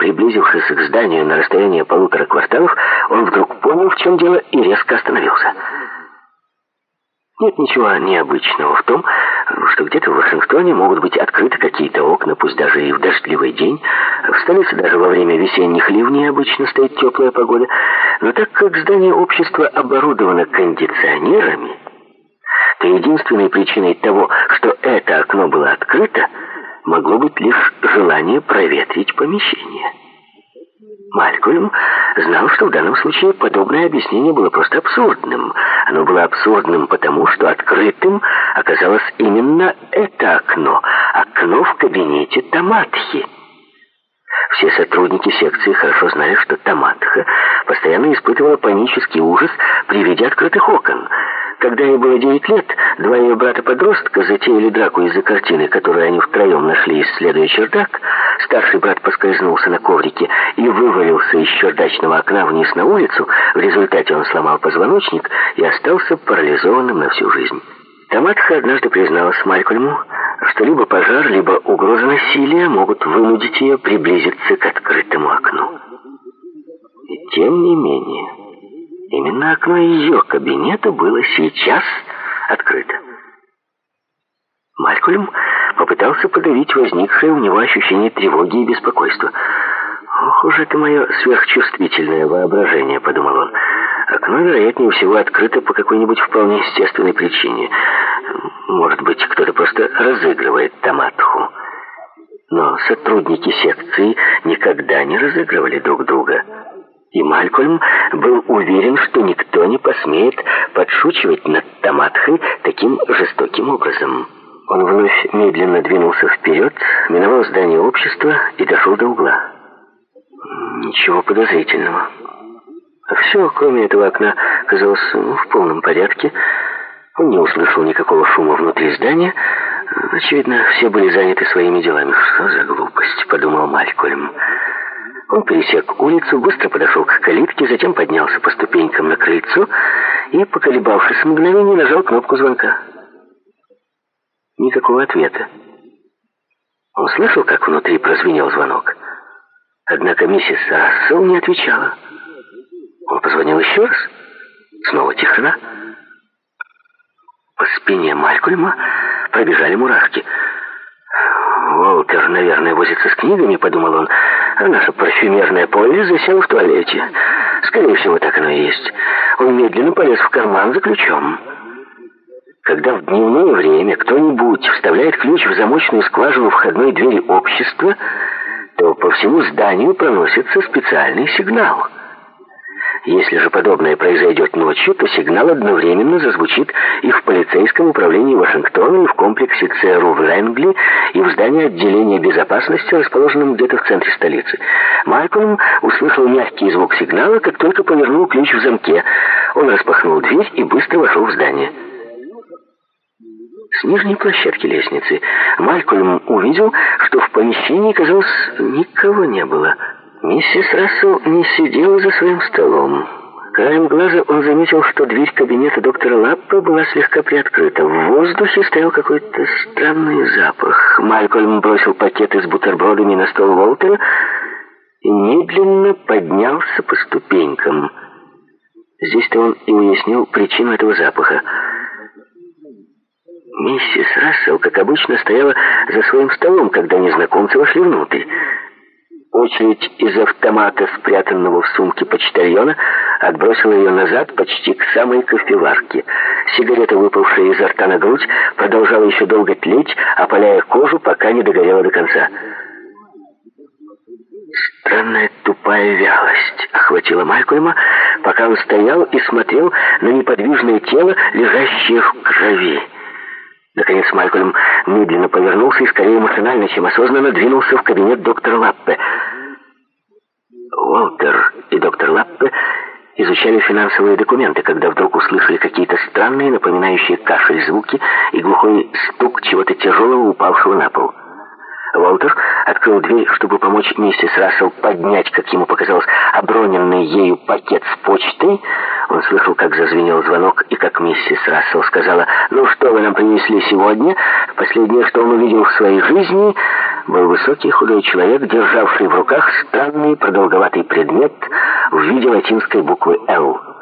приблизившись к зданию на расстояние 1,5 кварталов, он вдруг понял, в чем дело, и резко остановился. Нет ничего необычного в том, что где-то в Вашингтоне могут быть открыты какие-то окна, пусть даже и в дождливый день. В столице даже во время весенних ливней обычно стоит теплая погода. Но так как здание общества оборудовано кондиционерами, то единственной причиной того, что это окно было открыто, могло быть лишь желание проветрить помещение. Малькольм знал, что в данном случае подобное объяснение было просто абсурдным. Оно было абсурдным потому, что открытым оказалось именно это окно в кабинете Тамадхи. Все сотрудники секции хорошо знали, что Тамадха постоянно испытывала панический ужас при виде открытых окон. Когда ей было 9 лет, 2 ее брата-подростка затеяли драку из-за картины, которую они втроем нашли, исследуя чердак. Старший брат поскользнулся на коврике и вывалился из чердачного окна вниз на улицу. В результате он сломал позвоночник и остался парализованным на всю жизнь. Тамадха однажды призналась Малькольму, что либо пожар, либо угроза насилия могут вынудить ее приблизиться к открытому окну. И тем не менее, именно окно ее кабинета было сейчас открыто. Малькольм попытался подавить возникшее у него ощущение тревоги и беспокойства. «Ох уж это мое сверхчувствительное воображение», — подумал он. «Окно, вероятнее всего, открыто по какой-нибудь вполне естественной причине. Может быть, кто-то просто разыгрывает Тамадху. Но сотрудники секции никогда не разыгрывали друг друга». И Малькольм был уверен, что никто не посмеет подшучивать над Тамадхой таким жестоким образом. Он вновь медленно двинулся вперед, миновал здание общества и дошел до угла. Ничего подозрительного. Все, кроме этого окна, казалось в полном порядке. Он не услышал никакого шума внутри здания. Очевидно, все были заняты своими делами. «Что за глупость?» — подумал Малькольм. Он пересек улицу, быстро подошел к калитке, затем поднялся по ступенькам на крыльцо и, поколебавшись мгновение, нажал кнопку звонка. Никакого ответа. Он слышал, как внутри прозвенел звонок. Однако миссис Рассел не отвечала. Он позвонил еще раз. Снова тишина. По спине Малькольма пробежали мурашки. «Уолтер, наверное, возится с книгами», — подумал он. «А наша парфюмерная Полли засела в туалете. Скорее всего, так оно и есть». Он медленно полез в карман за ключом. Когда в дневное время кто-нибудь вставляет ключ в замочную скважину входной двери общества, то по всему зданию проносится специальный сигнал. Если же подобное произойдет ночью, то сигнал одновременно зазвучит и в полицейском управлении Вашингтона, и в комплексе ЦРУ в Лэнгли, и в здании отделения безопасности, расположенном где-то в центре столицы. Малькольм услышал мягкий звук сигнала, как только повернул ключ в замке. Он распахнул дверь и быстро вошел в здание. С нижней площадки лестницы Малькольм увидел, что в помещении, казалось, никого не было. Миссис Рассел не сидела за своим столом. Краем глаза он заметил, что дверь кабинета доктора Лаппа была слегка приоткрыта. В воздухе стоял какой-то странный запах. Малькольм бросил пакеты с бутербродами на стол Уолтера и медленно поднялся по ступенькам. Здесь-то он и уяснил причину этого запаха. Миссис Рассел, как обычно, стояла за своим столом, когда незнакомцы вошли внутрь. Очередь из автомата, спрятанного в сумке почтальона, отбросила ее назад почти к самой кофеварке. Сигарета, выпавшая изо рта на грудь, продолжала еще долго тлеть, опаляя кожу, пока не догорела до конца. Странная тупая вялость охватила Малькольма, пока он стоял и смотрел на неподвижное тело, лежащее в крови. Наконец Малькольм медленно повернулся и скорее машинально, чем осознанно двинулся в кабинет доктора Лаппе. Уолтер и доктор Лаппе изучали финансовые документы, когда вдруг услышали какие-то странные, напоминающие кашель звуки и глухой стук чего-то тяжелого, упавшего на пол. Уолтер открыл дверь, чтобы помочь миссис Рассел поднять, как ему показалось, оброненный ею пакет с почтой. Он слышал, как зазвенел звонок, и как миссис Рассел сказала: «Ну что вы нам принесли сегодня?» Последнее, что он увидел в своей жизни, был высокий худой человек, державший в руках странный продолговатый предмет в виде латинской буквы «Л».